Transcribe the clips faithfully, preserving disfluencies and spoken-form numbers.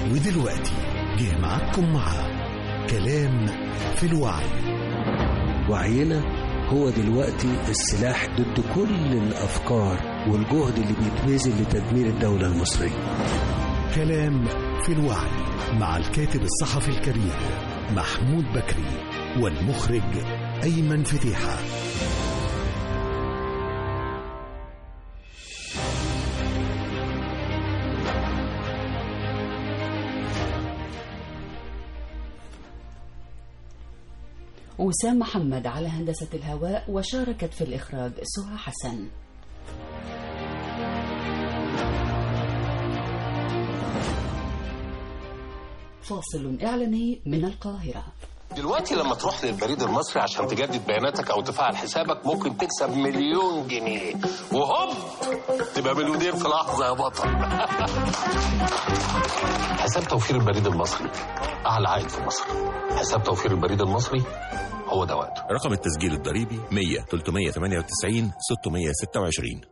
ودلوقتي جه معاكم مع كلام في الوعي. وعينا هو دلوقتي السلاح ضد كل الأفكار والجهد اللي بيتبذل لتدمير الدولة المصرية. كلام في الوعي مع الكاتب الصحفي الكبير محمود بكري والمخرج أيمن فتيحة. وسام محمد على هندسة الهواء، وشاركت في الإخراج سهى حسن. فاصل إعلاني من القاهرة. دلوقتي لما تروح للبريد المصري عشان تجدد بياناتك او تفعل حسابك ممكن تكسب مليون جنيه وهوب تبقى مليونير في لحظه يا بطل. حساب توفير البريد المصري اعلى عائد في مصر. حساب توفير البريد المصري هو ده وقته. رقم التسجيل الضريبي مية تلتمية تمانية وتسعين ستمية ستة وعشرين.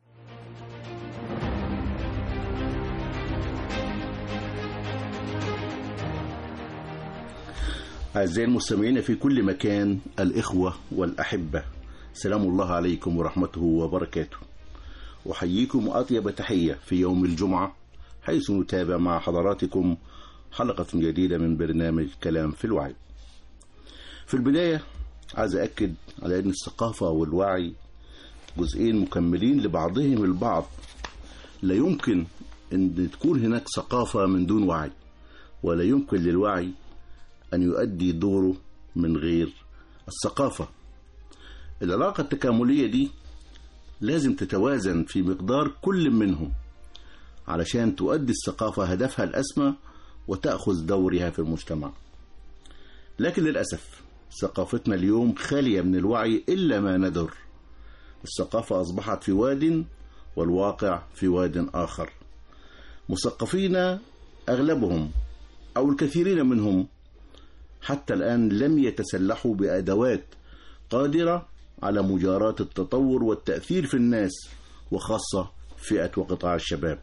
أعزائي المستمعين في كل مكان، الإخوة والأحبة، سلام الله عليكم ورحمته وبركاته. أحييكم أطيب تحية في يوم الجمعة، حيث نتابع مع حضراتكم حلقة جديدة من برنامج كلام في الوعي. في البداية عايز أكد على أن الثقافة والوعي جزئين مكملين لبعضهم البعض. لا يمكن أن تكون هناك ثقافة من دون وعي، ولا يمكن للوعي أن يؤدي دوره من غير الثقافة. العلاقة التكاملية دي لازم تتوازن في مقدار كل منهم علشان تؤدي الثقافة هدفها الأسمى وتأخذ دورها في المجتمع. لكن للأسف ثقافتنا اليوم خالية من الوعي إلا ما ندر. الثقافة أصبحت في واد والواقع في واد آخر. مثقفين أغلبهم أو الكثيرين منهم حتى الآن لم يتسلحوا بأدوات قادرة على مجاراة التطور والتأثير في الناس، وخاصة فئة وقطاع الشباب.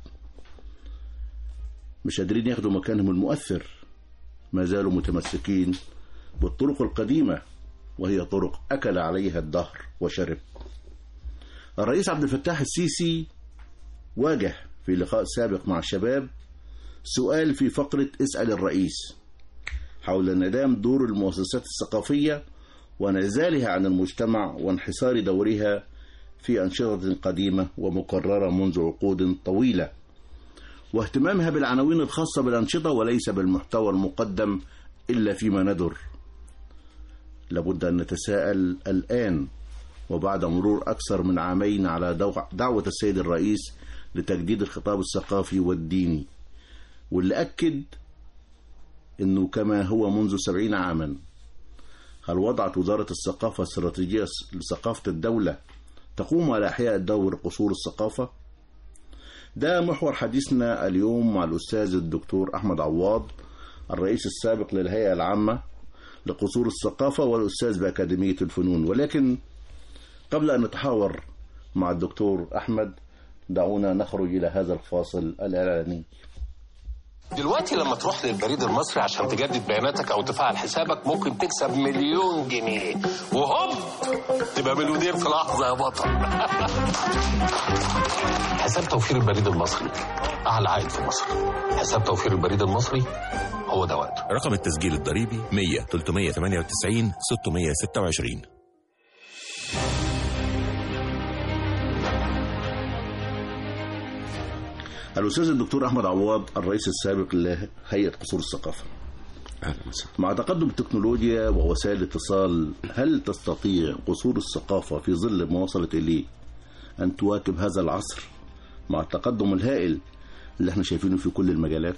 مش قادرين ياخدوا مكانهم المؤثر، ما زالوا متمسكين بالطرق القديمة، وهي طرق أكل عليها الدهر وشرب. الرئيس عبد الفتاح السيسي واجه في لقاء سابق مع الشباب سؤال في فقرة اسأل الرئيس حول انعدام دور المؤسسات الثقافية وانعزالها عن المجتمع وانحصار دورها في أنشطة قديمة ومكررة منذ عقود طويلة، واهتمامها بالعناوين الخاصة بالأنشطة وليس بالمحتوى المقدم إلا فيما ندر. لابد أن نتساءل الآن وبعد مرور أكثر من عامين على دعوة السيد الرئيس لتجديد الخطاب الثقافي والديني، واللي أكد أنه كما هو منذ سبعين عاما، هل وضعت وزارة الثقافة استراتيجية لثقافة الدولة تقوم على إحياء دور قصور الثقافة؟ ده محور حديثنا اليوم مع الأستاذ الدكتور أحمد عواد، الرئيس السابق للهيئة العامة لقصور الثقافة والأستاذ بأكاديمية الفنون. ولكن قبل أن نتحاور مع الدكتور أحمد دعونا نخرج إلى هذا الفاصل الإعلاني. دلوقتي لما تروح للبريد المصري عشان تجدد بياناتك او تفعل حسابك ممكن تكسب مليون جنيه وهوب تبقى مليونير في لحظه يا بطل. حساب توفير البريد المصري اعلى عائد في مصر. حساب توفير البريد المصري هو ده وقته. رقم التسجيل الضريبي مية تلتمية تمانية وتسعين ستمية ستة وعشرين. الأستاذ الدكتور أحمد عواد، الرئيس السابق لهيئة قصور الثقافة. مع تقدم التكنولوجيا ووسائل الاتصال، هل تستطيع قصور الثقافة في ظل ما وصلت إليه أن تواكب هذا العصر مع التقدم الهائل اللي احنا شايفينه في كل المجالات؟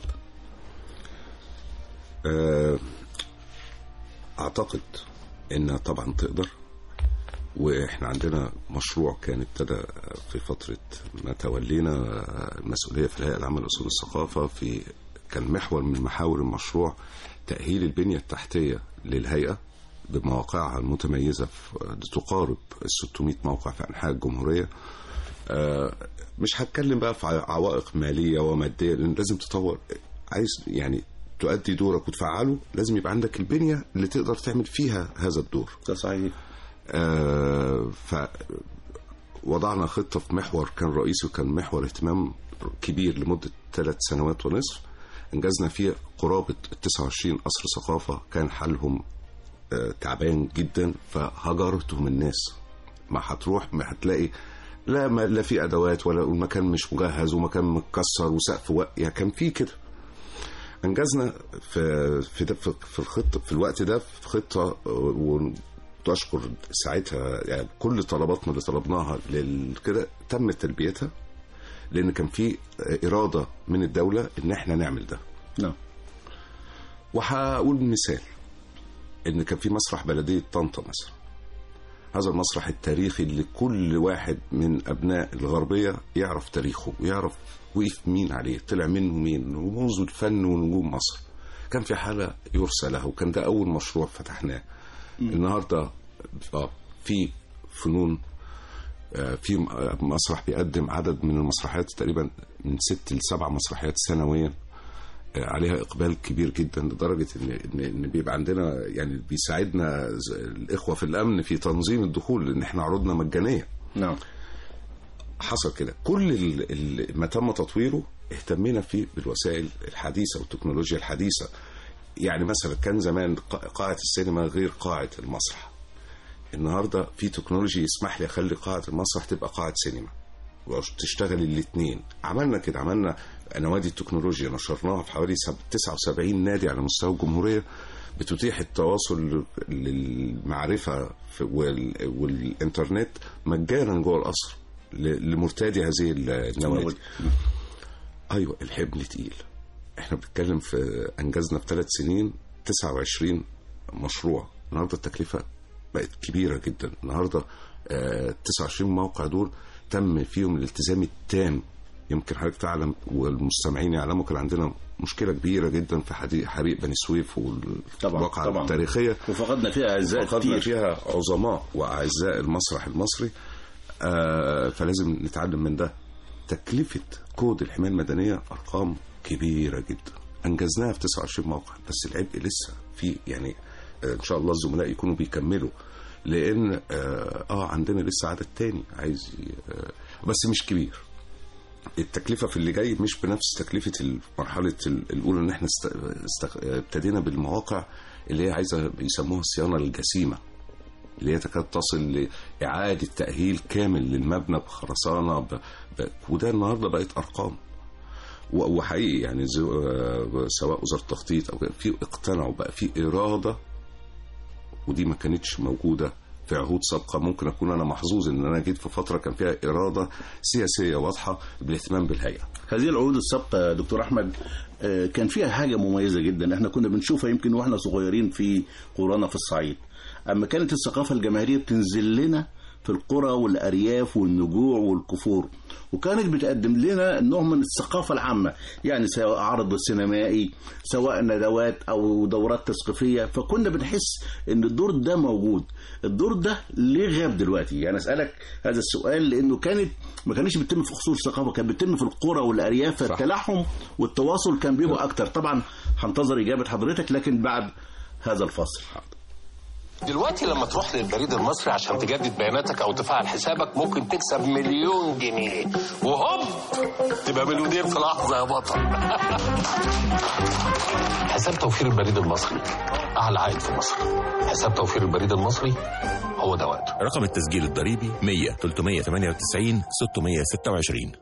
أعتقد إنها طبعا تقدر، واحنا عندنا مشروع كان ابتدى في فترة ما تولينا المسؤولية في الهيئة العامة لأصول الثقافة. في كان محور من محاور المشروع تأهيل البنية التحتية للهيئة بمواقعها المتميزة، تقارب ستمائة موقع في أنحاء الجمهورية. مش هتكلم بقى في عوائق مالية ومادية، لأن لازم تطور عايز يعني تؤدي دورك وتفعله لازم يبقى عندك البنية اللي تقدر تعمل فيها هذا الدور. ده صحيح. آه فوضعنا خطة في محور كان رئيسي وكان محور اهتمام كبير لمدة ثلاث سنوات ونصف، انجزنا فيه قرابة تسعة وعشرين قصر ثقافة كان حالهم آه تعبان جدا، فهجرتهم الناس. ما هتروح ما هتلاقي لا ما لا في ادوات ولا المكان مش مجهز ومكان متكسر وسقف و... يعني كان في كده. انجزنا في في في الخطه في الوقت ده في خطه، وتشكر ساعتها يعني كل طلباتنا اللي طلبناها كده تم تلبيتها، لان كان في اراده من الدوله ان احنا نعمل ده. نعم. وهقول مثال ان كان في مسرح بلديه طنطا مثلا، هذا المسرح التاريخي اللي كل واحد من أبناء الغربية يعرف تاريخه ويعرف وقف مين عليه، طلع منه مين، رموز الفن ونجوم مصر. كان في حالة يرسى له، وكان ده أول مشروع فتحناه. النهاردة في فنون، في مسرح بيقدم عدد من المسرحيات تقريبا من ست لسبع مسرحيات سنويا، عليها إقبال كبير جدا، لدرجة إن إن بيبقى عندنا يعني بيساعدنا الإخوة في الأمن في تنظيم الدخول، لأن إحنا عروضنا مجانية. نعم. حصل كده كل ما تم تطويره اهتمينا فيه بالوسائل الحديثة والتكنولوجيا الحديثة. يعني مثلا كان زمان قاعة السينما غير قاعة المسرح، النهاردة في تكنولوجيا يسمح لي أخلي قاعة المسرح تبقى قاعة سينما وتشتغل الاثنين. عملنا كده، عملنا نوادي التكنولوجيا نشرناها في حوالي تسعة وسبعين نادي على مستوى الجمهورية، بتتيح التواصل للمعرفة والإنترنت مجانا جوه القصر لمرتادي هذه النوادي. أيوة الحبل تقيل. احنا بنتكلم في أنجزنا في ثلاث سنين تسعة وعشرين مشروع. النهاردة التكلفة بقت كبيرة جدا. النهاردة آه تسعة وعشرين موقع دول تم فيهم الالتزام التام. يمكن حضرتك تعلم والمستمعين يعلموا كان عندنا مشكلة كبيرة جدا في حريق بني سويف والواقعة التاريخية، وفقدنا فيها أعزاء فقدنا فيها عظماء وأعزاء المسرح المصري. آه فلازم نتعلم من ده. تكلفة كود الحماية المدنية أرقام كبيرة جدا، أنجزناها في تسعة وعشرين موقع، بس العبء لسه في يعني آه إن شاء الله الزملاء يكونوا بيكملوا، لأن آه, آه عندنا لسه عدد تاني عايز آه بس مش كبير. التكلفة في اللي جاي مش بنفس تكلفة المرحلة الأولى، إن إحنا است... است... ابتدينا بالمواقع اللي هي عايزة يسموها الصيانة الجسيمة، اللي هي تكاد تصل لإعادة تأهيل كامل للمبنى بخرسانة ب... ب... وده النهاردة بقت أرقام. و... وحقيقي يعني زو... سواء وزارة التخطيط أو في اقتنعوا بقى في إرادة، ودي ما كانتش موجودة في عهود سابقة. ممكن أكون أنا محظوظ إن أنا جيت في فترة كان فيها إرادة سياسية واضحة بالاهتمام بالهيئة. هذه العهود السابقة دكتور أحمد كان فيها حاجة مميزة جدا احنا كنا بنشوفها يمكن واحنا صغيرين في قرانا في الصعيد. أما كانت الثقافة الجماهيرية بتنزل لنا في القرى والأرياف والنجوع والكفور، وكانت بتقدم لنا نوع من الثقافة العامة، يعني سواء عرض سينمائي سواء ندوات أو دورات تثقيفية. فكنا بنحس إن الدور ده موجود. الدور ده ليه غاب دلوقتي؟ يعني أسألك هذا السؤال لأنه كانت ما كانش بيتم في خصوص الثقافة، كان بيتم في القرى والأرياف، فالتلاحم والتواصل كان بيبقى أكتر. طبعا هنتظر إجابة حضرتك لكن بعد هذا الفاصل. دلوقتي لما تروح للبريد المصري عشان تجدد بياناتك او تفعل حسابك ممكن تكسب مليون جنيه، وهوب تبقى مليونير في لحظه يا بطل. حساب توفير البريد المصري اعلى عائد في مصر. حساب توفير البريد المصري هو ده وقته. رقم التسجيل الضريبي مية تلتمية تمانية وتسعين ستمية ستة وعشرين.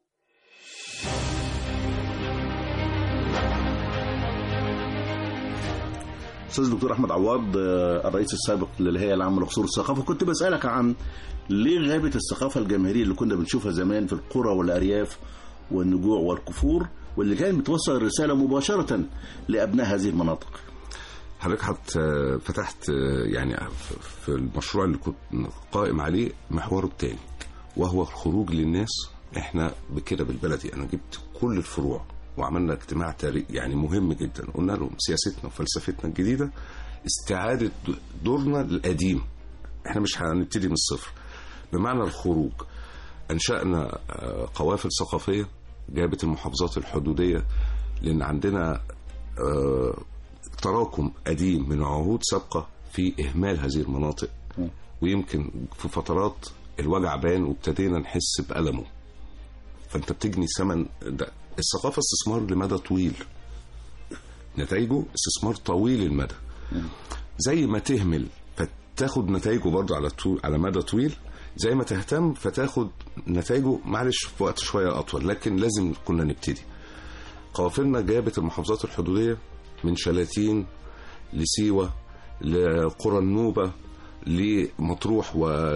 أستاذ دكتور أحمد عواد الرئيس السابق للهيئة العامة لقصور الثقافة، كنت بسألك عن ليه غابت الثقافة الجماهيرية اللي كنا بنشوفها زمان في القرى والأرياف والنجوع والكفور، واللي كانت بتوصل الرسالة مباشرة لأبناء هذه المناطق. حضرتك فتحت يعني في المشروع اللي كنت قائم عليه محوره الثاني، وهو الخروج للناس. احنا بكده بالبلدي انا جبت كل الفروع وعملنا اجتماع تاريخي يعني مهم جدا، قلنا لهم سياستنا وفلسفتنا الجديدة استعادة دورنا القديم، احنا مش هنبتدي من الصفر. بمعنى الخروج أنشأنا قوافل ثقافية جابت المحافظات الحدودية لأن عندنا آه تراكم قديم من عهود سابقة في إهمال هذه المناطق، ويمكن في فترات الوجع بان وابتدينا نحس بألمه. فأنت بتجني ثمن ده. الثقافة استثمار لمدى طويل، نتائجه استثمار طويل المدى. زي ما تهمل فتاخد نتائجه برضه على طول على مدى طويل، زي ما تهتم فتاخد نتائجه معلش في وقت شوية أطول، لكن لازم كنا نبتدي. قوافلنا جابت المحافظات الحدودية من شلاتين لسيوة لقرى النوبة لمطروح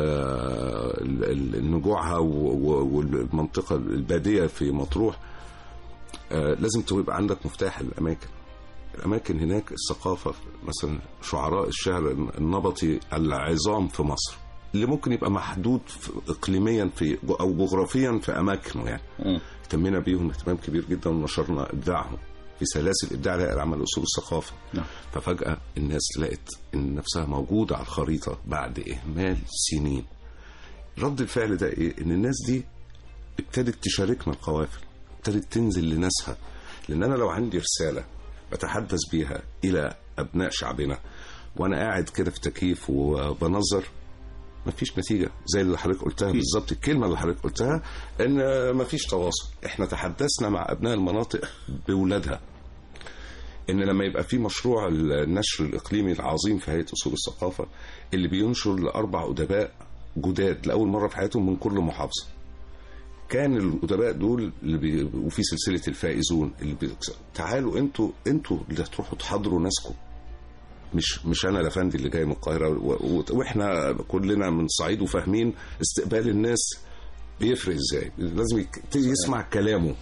ونجوعها والمنطقة البادية في مطروح. لازم تبقى عندك مفتاح الأماكن. الأماكن هناك الثقافة، مثلا شعراء الشعر النبطي العظام في مصر اللي ممكن يبقى محدود إقليميا في أو جغرافيا في أماكنه، يعني اهتمينا بيهم اهتمام كبير جدا ونشرنا إبداعهم في سلاسل إبداع لها العمل أصول الثقافة. نعم. ففجأة الناس لقت إن نفسها موجودة على الخريطة بعد إهمال سنين. رد الفعل ده إيه؟ إن الناس دي ابتدت تشاركنا القوافل، ابتدت تنزل لناسها. لأن أنا لو عندي رسالة بتحدث بيها إلى أبناء شعبنا وأنا قاعد كده في تكييف وبنظر، مفيش نتيجة. زي اللي حضرتك قلتها بالظبط، الكلمة اللي حضرتك قلتها إن مفيش تواصل. إحنا تحدثنا مع أبناء المناطق بولادها إن لما يبقى في مشروع النشر الإقليمي العظيم في هيئة أصول الثقافة اللي بينشر لأربع أدباء جداد لأول مرة في حياتهم من كل محافظة، كان الأدباء دول اللي بي... وفي سلسلة الفائزون اللي بي... تعالوا انتوا انتوا اللي هتروحوا تحضروا ناسكم، مش مش انا الافندي اللي جاي من القاهره و... واحنا كلنا من الصعيد وفاهمين استقبال الناس بيفرق ازاي، لازم يك... يسمع كلامه.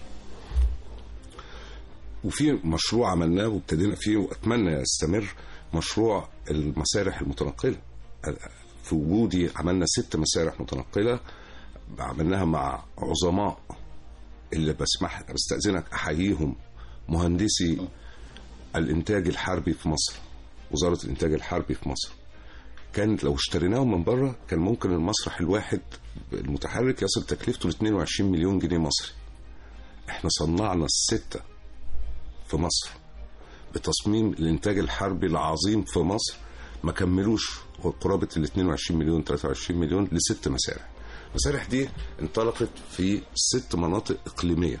وفي مشروع عملناه وابتدينا فيه واتمنى يستمر، مشروع المسارح المتنقله. في وجودي عملنا ست مسارح متنقله، عملناها مع عظماء اللي بسمح بستأذنك أحييهم، مهندسي الإنتاج الحربي في مصر، وزارة الإنتاج الحربي في مصر. كانت لو اشتريناهم من بره كان ممكن المسرح الواحد المتحرك يصل تكلفته ل اثنين وعشرين مليون جنيه مصري. احنا صنعنا الستة في مصر بتصميم الإنتاج الحربي العظيم في مصر، ما كملوش قرابة ال اثنين وعشرين مليون ثلاثة وعشرين مليون لست مسارح. المسارح دي انطلقت في ست مناطق إقليمية،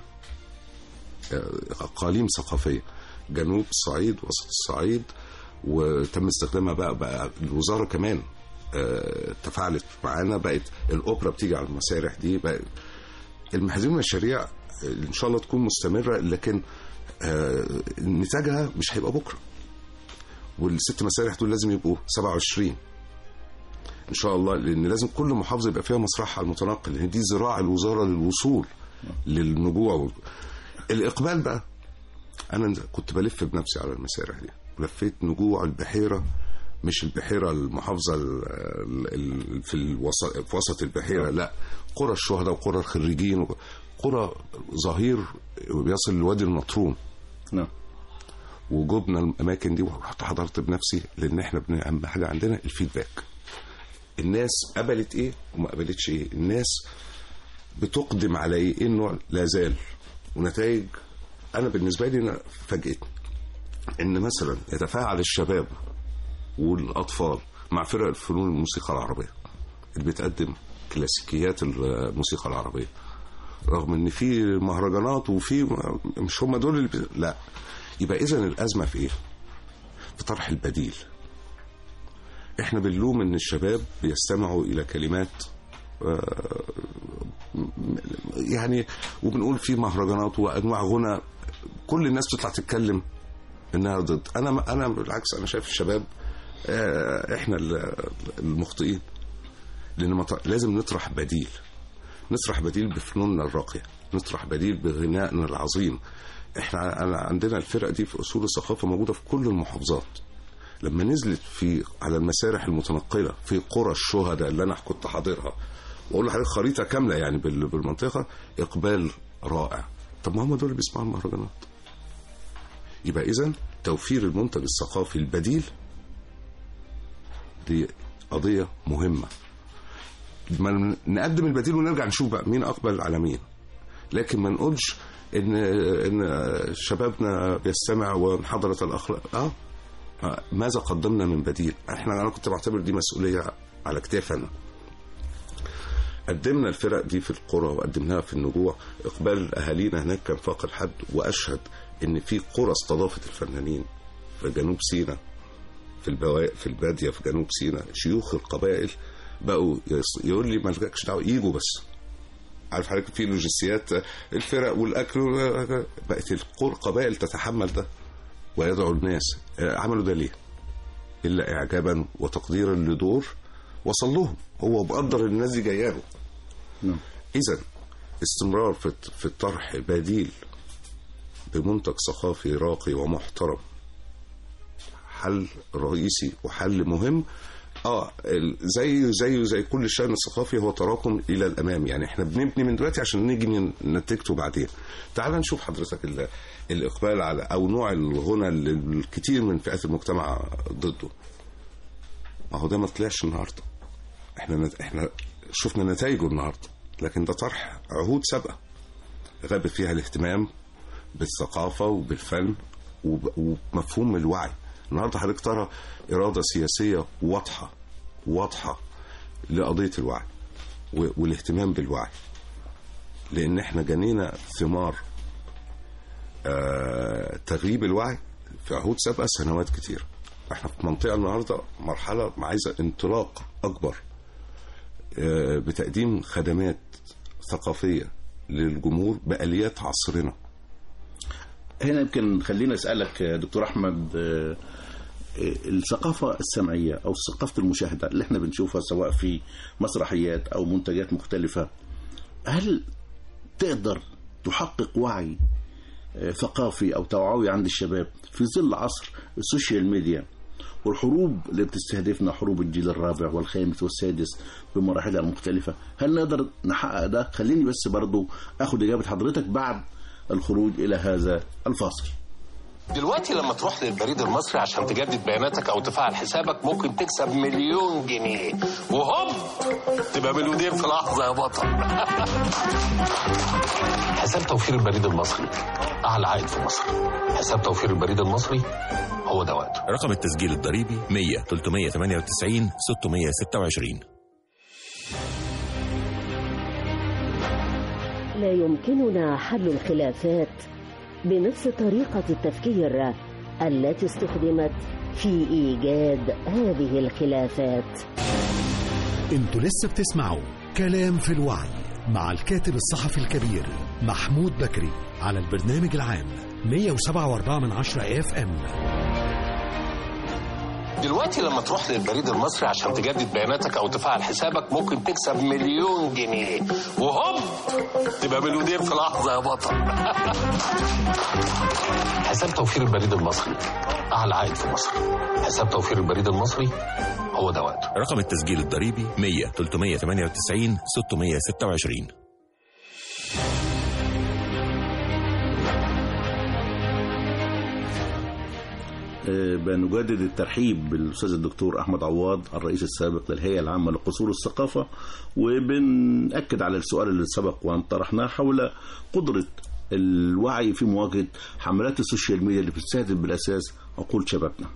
أقاليم ثقافية، جنوب الصعيد، وسط الصعيد، وتم استخدامها بقى, بقى الوزارة كمان تفاعلت معانا، بقت الأوبرا بتيجي على المسارح دي. بقى المحزين من المشاريع إن شاء الله تكون مستمرة، لكن نتاجها مش هيبقى بكرة. والست مسارح دول لازم يبقوا سبعة وعشرين ان شاء الله، لان لازم كل محافظه يبقى فيها مسرحها المتنقل، لان دي زراعه الوزاره للوصول للنجوع. الاقبال بقى، انا كنت بلف بنفسي على المسارح دي، ولفيت نجوع البحيره، مش البحيره المحافظه في الوسط في وسط البحيره، لا، قرى الشهداء وقرى الخريجين، قرى ظهير بيصل لوادي النطرون. نعم. وجبنا الاماكن دي ورحت حضرت بنفسي، لان احنا اهم حاجه عندنا الفيدباك. الناس قبلت ايه وما قبلتش ايه، الناس بتقدم على ايه، ايه النوع لا زال. ونتائج انا بالنسبه لي انا فاجئتني ان مثلا يتفاعل الشباب والاطفال مع فرق الفنون الموسيقى العربيه اللي بتقدم كلاسيكيات الموسيقى العربيه، رغم ان في مهرجانات وفي مش هم دول اللي ب... لا. يبقى اذا الازمه في ايه؟ في طرح البديل. احنا بنلوم ان الشباب بيستمعوا الى كلمات يعني، وبنقول في مهرجانات وانواع غنى كل الناس بتطلع تتكلم انها ضد. انا انا بالعكس، انا شايف الشباب احنا المخطئين، لان لازم نطرح بديل، نطرح بديل بفنوننا الراقيه، نطرح بديل بغنائنا العظيم. احنا أنا عندنا الفرق دي في اصول الثقافه موجوده في كل المحافظات. لما نزلت في على المسارح المتنقله في قرى الشهداء اللي انا كنت حاضرها، واقول لحضرتك خريطه كامله يعني بالمنطقه، اقبال رائع. طب ما هم دول اللي بيسمعوا المهرجانات. يبقى اذا توفير المنتج الثقافي البديل دي قضيه مهمه. ما نقدم البديل ونرجع نشوف بقى مين اقبل على مين، لكن ما نقولش ان ان شبابنا بيستمع وانحدرت الاخلاق. اه ماذا قدمنا من بديل؟ احنا انا كنت بعتبر دي مسؤوليه على كتافنا. قدمنا الفرق دي في القرى وقدمناها في النجوع. اقبال اهالينا هناك كان فاق الحد، واشهد ان في قرى استضافت الفنانين في جنوب سيناء، في البواء في الباديه في جنوب سيناء. شيوخ القبائل بقوا يقول لي ما لكش دعوه، يجوا بس. عارف حضرتك في لوجستيات الفرق والاكل، بقت القبائل تتحمل ده ويدعو الناس. عملوا ده ليه؟ الا اعجابا وتقديرا لدور وصل لهم هو، بقدر الناس دي جايه له. نعم. اذا استمرار في في الطرح بديل بمنتج ثقافي راقي ومحترم حل رئيسي وحل مهم. اه زي زي زي كل الشأن الثقافي هو تراكم الى الامام. يعني احنا بنبني من دلوقتي عشان نيجي نتيجته بعدين. تعال نشوف حضرتك الاقبال على او نوع الغنى اللي الكثير من فئات المجتمع ضده. ما هو ده ما طلعش النهارده، احنا احنا شفنا نتائجه النهارده، لكن ده طرح عهود سابقه غاب فيها الاهتمام بالثقافه وبالفن ومفهوم الوعي. النهارده حضرتك ترى اراده سياسيه واضحه واضحه لقضيه الوعي والاهتمام بالوعي، لان احنا جنينا ثمار آه تغييب الوعي في عهود سابقه سنوات كتير. احنا في منطقه النهارده مرحله عايزه انطلاق اكبر آه بتقديم خدمات ثقافيه للجمهور باليات عصرنا. هنا يمكن خلينا اسالك دكتور احمد، الثقافه السمعيه او ثقافه المشاهده اللي احنا بنشوفها سواء في مسرحيات او منتجات مختلفه، هل تقدر تحقق وعي ثقافي او توعوي عند الشباب في ظل عصر السوشيال ميديا والحروب اللي بتستهدفنا، حروب الجيل الرابع والخامس والسادس بمراحلها المختلفه؟ هل نقدر نحقق ده؟ خليني بس برضو اخد اجابه حضرتك بعد الخروج إلى هذا الفاصل. دلوقتي لما تروح للبريد المصري عشان تجدد بياناتك أو تفعل حسابك ممكن تكسب مليون جنيه، وهوب تبقى مليونير في لحظة يا بطل. حساب توفير البريد المصري أعلى عائد في مصر. حساب توفير البريد المصري هو ده وقته. رقم التسجيل الضريبي مية تلتمية تمانية وتسعين ستمية ستة وعشرين. لا يمكننا حل الخلافات بنفس طريقة التفكير التي استخدمت في إيجاد هذه الخلافات. انتوا لسه بتسمعوا كلام في الوعي مع الكاتب الصحفي الكبير محمود بكري على البرنامج العام مية وسبعة وأربعة من عشرة اف ام. دلوقتي لما تروح للبريد المصري عشان تجدد بياناتك او تفعل حسابك ممكن تكسب مليون جنيه، وهوب تبقى مليونير في لحظة يا بطل. حساب توفير البريد المصري اعلى عائد في مصر. حساب توفير البريد المصري هو ده وقته. رقم التسجيل الضريبي مية تلتمية تمانية وتسعين ستمية ستة وعشرين. بنجدد الترحيب بالأستاذ الدكتور أحمد عواد الرئيس السابق للهيئة العامة لقصور الثقافة، وبنأكد على السؤال اللي سبق وأن طرحناه حول قدرة الوعي في مواجهة حملات السوشيال ميديا اللي بتستهدف بالأساس عقول شبابنا.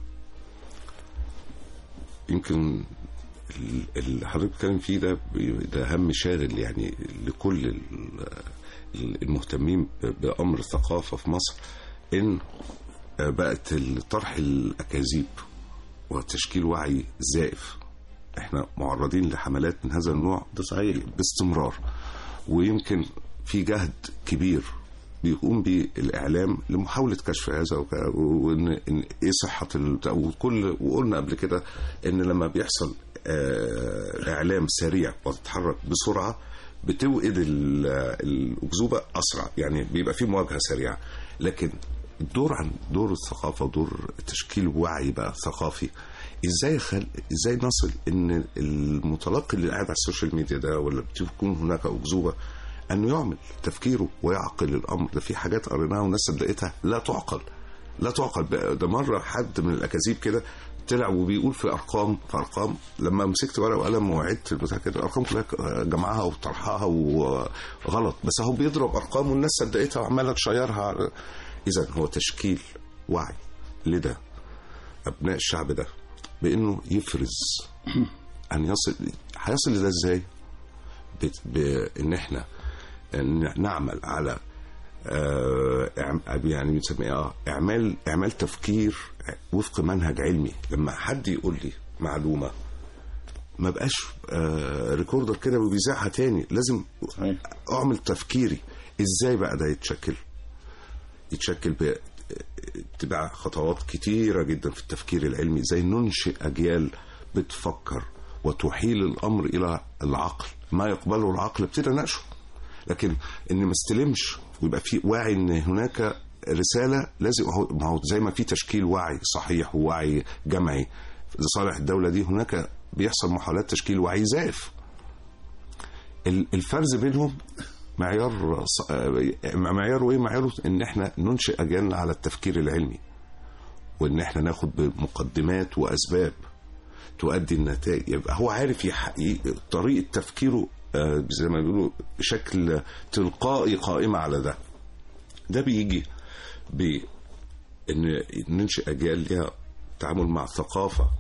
يمكن اللي حضرتك بتتكلم فيه ده ده هم شاغل يعني لكل المهتمين بأمر الثقافة في مصر، إن بقت الطرح الأكاذيب وتشكيل وعي زائف. احنا معرضين لحملات من هذا النوع ده صحيح باستمرار، ويمكن في جهد كبير بيقوم بالإعلام لمحاولة كشف هذا، وإن إيه صحة وكل وقلنا قبل كده إن لما بيحصل إعلام سريع وتتحرك بسرعة بتوقد الأكذوبة أسرع، يعني بيبقى في مواجهة سريعة. لكن الدور عن دور الثقافة ودور تشكيل وعي بقى ثقافي، ازاي خل... ازاي نصل ان المتلقي اللي قاعد على السوشيال ميديا ده ولا بتكون هناك أكذوبة انه يعمل تفكيره ويعقل الامر ده. في حاجات قريناها والناس صدقتها لا تعقل لا تعقل. ده مرة حد من الأكاذيب كده طلع وبيقول في ارقام في ارقام لما مسكت ورقه وقلم وعدت البتاع كده الارقام كلها جمعها وطرحها وغلط، بس هو بيضرب ارقام والناس صدقتها وعماله تشيرها. اذا هو تشكيل وعي لدى ابناء الشعب ده بانه يفرز ان يصل. هيصل لده ازاي؟ بان احنا نعمل على يعني بنسميها اعمال اعمال تفكير وفق منهج علمي. لما حد يقول لي معلومه ما بقاش ريكوردر كده وبيذاعها تاني، لازم اعمل تفكيري ازاي بقى ده يتشكل يتشكل تبع خطوات كتيره جدا في التفكير العلمي، زي ننشئ اجيال بتفكر وتحيل الامر الى العقل، ما يقبله العقل ابتدى نناقشه. لكن ان ما استلمش ويبقى في وعي ان هناك رساله لازم، ما هو زي ما في تشكيل وعي صحيح ووعي جمعي لصالح الدوله دي، هناك بيحصل محاولات تشكيل وعي زائف. الفرز بينهم معيار معياره ايه؟ معياره ان احنا ننشئ اجيالنا على التفكير العلمي، وان احنا ناخد بمقدمات واسباب تؤدي النتائج. يبقى هو عارف طريقه تفكيره زي ما بيقولوا بشكل تلقائي قائمة على ده. ده بيجي بأن ننشئ أجيال لها تعامل مع ثقافة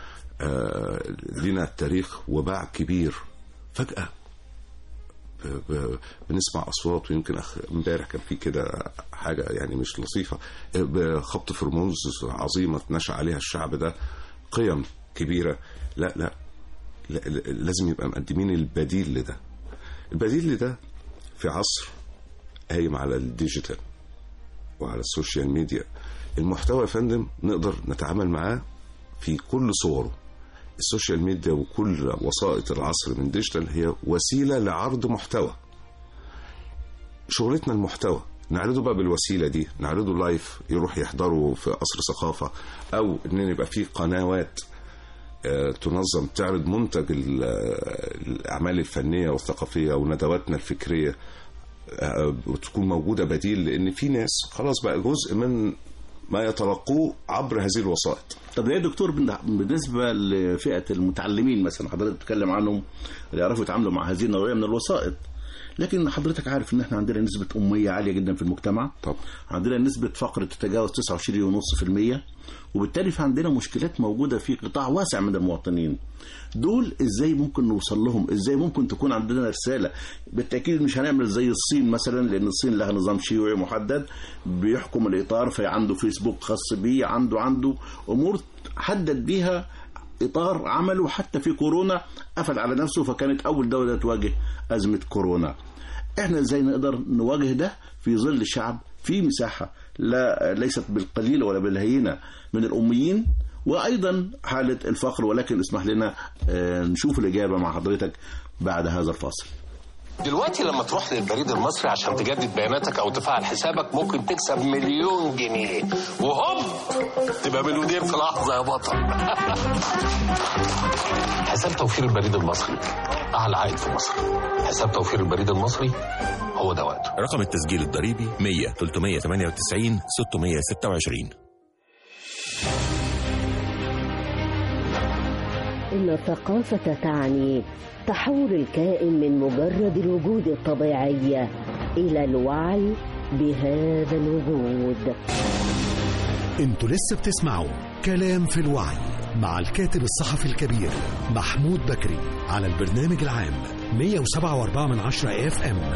لنا التاريخ وباع كبير. فجأة بنسمع أصوات، ويمكن امبارح كان في كده حاجة يعني مش لطيفة، بخبط في رموز عظيمة نشأ عليها الشعب ده، قيم كبيرة. لا لا لازم يبقى مقدمين البديل لده. البديل لده في عصر قايم على الديجيتال وعلى السوشيال ميديا. المحتوى يا فندم نقدر نتعامل معاه في كل صوره. السوشيال ميديا وكل وسائط العصر من ديجيتال هي وسيلة لعرض محتوى. شغلتنا المحتوى نعرضه بقى بالوسيلة دي، نعرضه لايف يروح يحضره في قصر ثقافة، أو إن يبقى فيه قنوات تنظم تعرض منتج الأعمال الفنية والثقافية وندواتنا الفكرية وتكون موجودة بديل، لأن في ناس خلاص بقى جزء من ما يتلقوه عبر هذه الوسائط. طب يا دكتور، بالنسبة لفئة المتعلمين مثلا حضرتك بتتكلم عنهم اللي يعرفوا يتعاملوا مع هذه النوعية من الوسائط، لكن حضرتك عارف ان احنا عندنا نسبة أمية عالية جدا في المجتمع. طب. عندنا نسبة فقر تتجاوز تسعة وعشرين فاصلة خمسة بالمية، وبالتالي فعندنا مشكلات موجودة في قطاع واسع من المواطنين. دول ازاي ممكن نوصل لهم؟ ازاي ممكن تكون عندنا رسالة؟ بالتأكيد مش هنعمل زي الصين مثلا، لأن الصين لها نظام شيوعي محدد بيحكم الإطار، في عنده فيسبوك خاص بيه، عنده عنده أمور حدد بيها إطار عمله. حتى في كورونا قفل على نفسه، فكانت أول دولة تواجه أزمة كورونا. احنا ازاي نقدر نواجه ده في ظل الشعب في مساحة لا ليست بالقليل ولا بالهينة من الأميين، وأيضا حالة الفقر؟ ولكن اسمح لنا نشوف الإجابة مع حضرتك بعد هذا الفاصل. دلوقتي لما تروح للبريد المصري عشان تجدد بياناتك او تفعل حسابك ممكن تكسب مليون جنيه، وهوب تبقى مليونير في لحظه يا بطل. حساب توفير البريد المصري اعلى عائد في مصر. حساب توفير البريد المصري هو ده وقته. رقم التسجيل الضريبي مية تلتمية تمانية وتسعين ستمية ستة وعشرين. إن الثقافة تعني تحول الكائن من مجرد الوجود الطبيعي إلى الوعي بهذا الوجود. انتوا لسه بتسمعوا كلام في الوعي مع الكاتب الصحفي الكبير محمود بكري على البرنامج العام مية وسبعة وأربعة من عشرة اف ام.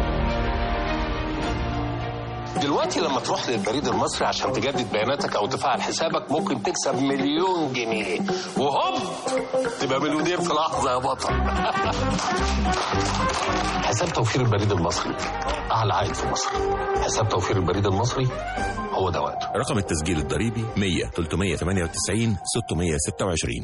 دلوقتي لما تروح للبريد المصري عشان تجدد بياناتك او تفعل حسابك ممكن تكسب مليون جنيه، وهوب تبقى مليونير في لحظه يا بطل. حساب توفير البريد المصري اعلى عائد في مصر. حساب توفير البريد المصري هو ده وقته. رقم التسجيل الضريبي مية تلتمية تمانية وتسعين ستمية ستة وعشرين.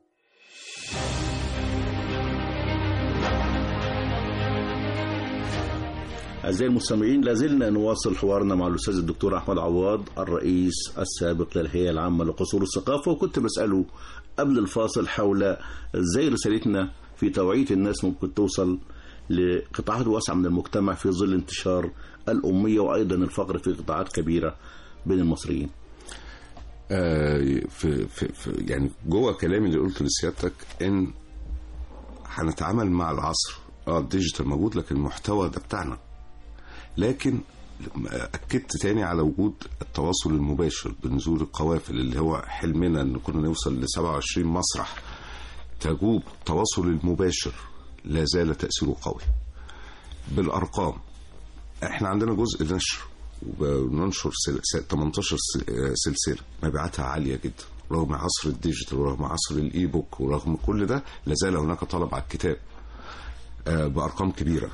أعزائي المستمعين، لازلنا نواصل حوارنا مع الأستاذ الدكتور أحمد عواد الرئيس السابق للهيئة العامة لقصور الثقافة، وكنت بسأله قبل الفاصل حول إزاي رسالتنا في توعية الناس ممكن توصل لقطاعات واسعة من المجتمع في ظل انتشار الأمية وأيضا الفقر في قطاعات كبيرة بين المصريين. آه في, في, في يعني جوه كلامي اللي قلته لسيادتك ان هنتعامل مع العصر. اه الديجيتال موجود لكن المحتوى ده بتاعنا. لكن اكدت تاني على وجود التواصل المباشر بنزول القوافل اللي هو حلمنا ان كنا نوصل ل سبعة وعشرين مسرح تجوب. التواصل المباشر لا زال تأثيره قوي بالارقام. احنا عندنا جزء نشر وبننشر ثمانية عشر سلسله مبيعاتها عاليه جدا رغم عصر الديجيتال ورغم عصر الاي بوك ورغم كل ده لا زال هناك طلب على الكتاب آه بارقام كبيره.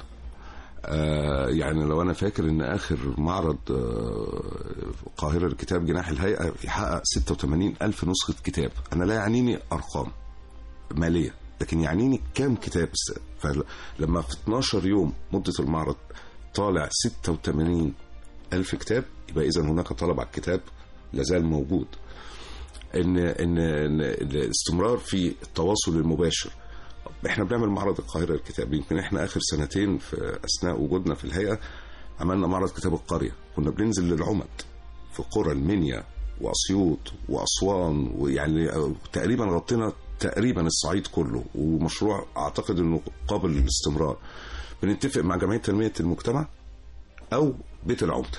آه يعني لو انا فاكر ان اخر معرض آه القاهره للكتاب جناح الهيئه يحقق ستة وثمانين ألف نسخه كتاب. انا لا يعنيني ارقام ماليه لكن يعنيني كام كتاب. فلما في اثناشر يوم مده المعرض طالع ستة وثمانين ألف كتاب يبقى إذن هناك طلب على الكتاب لازال موجود. إن إن إن الاستمرار في التواصل المباشر. إحنا بنعمل معرض القاهرة للكتاب. يمكن إحنا آخر سنتين في أثناء وجودنا في الهيئة عملنا معرض كتاب القرية. كنا بننزل للعمد في قرى المنيا وأسيوط وأسوان ويعني تقريبا غطينا تقريبا الصعيد كله ومشروع أعتقد إنه قابل للاستمرار. بنتفق مع جمعية تنمية المجتمع أو بيت العمدة.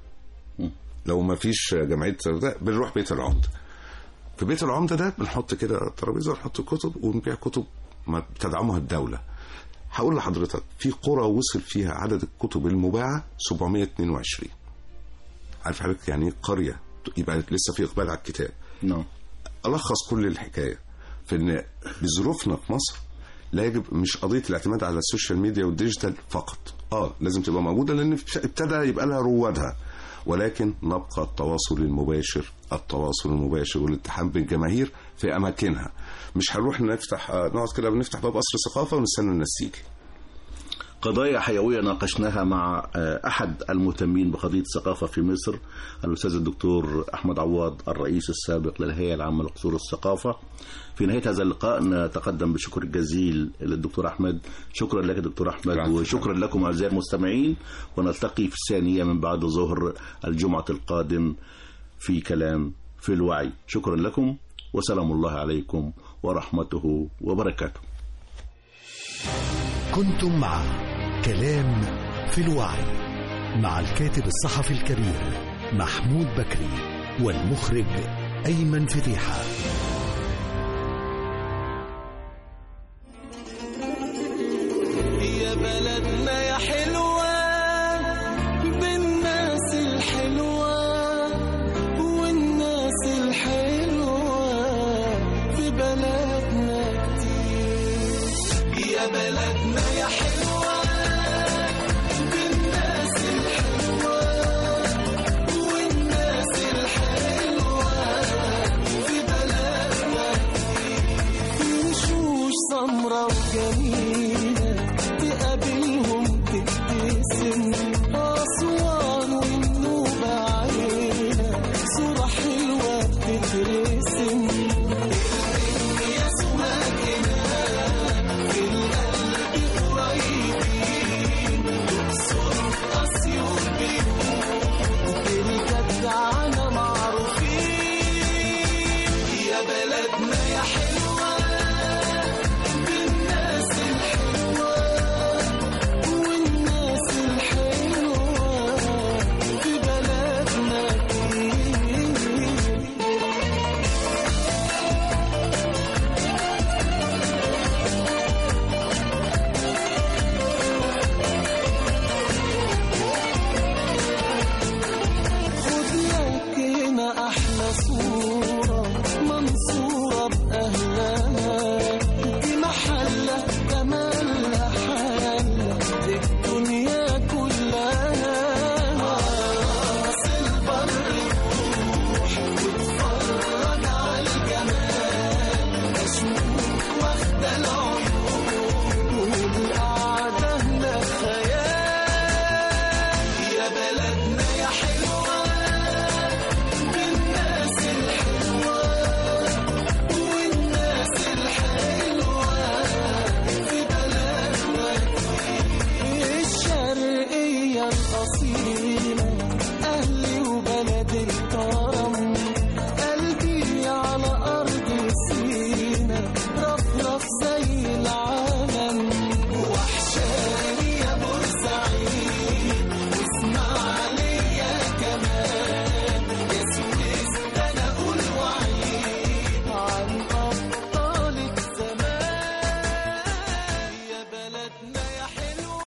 لو ما فيش جمعية ده بنروح بيت العمدة. في بيت العمدة ده بنحط كده ترابيزة ونحط كتب ونبيع كتب ما بتدعمها الدولة. هقول لحضرتك في قرى وصل فيها عدد الكتب المباعة سبعمائة واثنين وعشرين. عارف حضرتك يعني ايه قرية يبقى لسه في إقبال على الكتاب؟ نعم. ألخص كل الحكاية في إن بظروفنا في مصر لا يجب مش قضية الاعتماد على السوشيال ميديا والديجيتال فقط. اه لازم تبقى موجودة لأن ابتدى يبقى لها روادها ولكن نبقى التواصل المباشر التواصل المباشر والاتحاد بالجماهير في أماكنها. مش هنروح نفتح نقعد كده بنفتح باب قصر الثقافة ونستنى الناس تيجي. قضايا حيوية ناقشناها مع أحد المهتمين بقضية الثقافة في مصر الأستاذ الدكتور أحمد عواد الرئيس السابق للهيئة العامة لقصور الثقافة. في نهاية هذا اللقاء نتقدم بشكر جزيل للدكتور أحمد. شكرا لك دكتور أحمد وشكرا لكم أعزائي المستمعين ونلتقي في الثانية من بعد ظهر الجمعة القادم في كلام في الوعي. شكرا لكم وسلام الله عليكم ورحمته وبركاته. كنتم مع كلام في الوعي مع الكاتب الصحفي الكبير محمود بكري والمخرج أيمن فتيحة. يا بلدنا يا حلوة بالناس الحلوة والناس الحلوة في بلدنا كتير. يا بلدنا يا حلوة بالناس الحلوة والناس الحلوة في بلدنا كتير. وشوش سمرة وجميلة تقابلهم تبتسم. أسوان والنوبة عينة صورة حلوة بتترسم. يا سماكنا في القلب قريبين أقصر أسيوط بيوت بالجدعنة معروفين. يا بلدنا يا حلوة بالناس الحلوة والناس الحلوة في بلدنا كتير. خد لك هنا أحلى صورة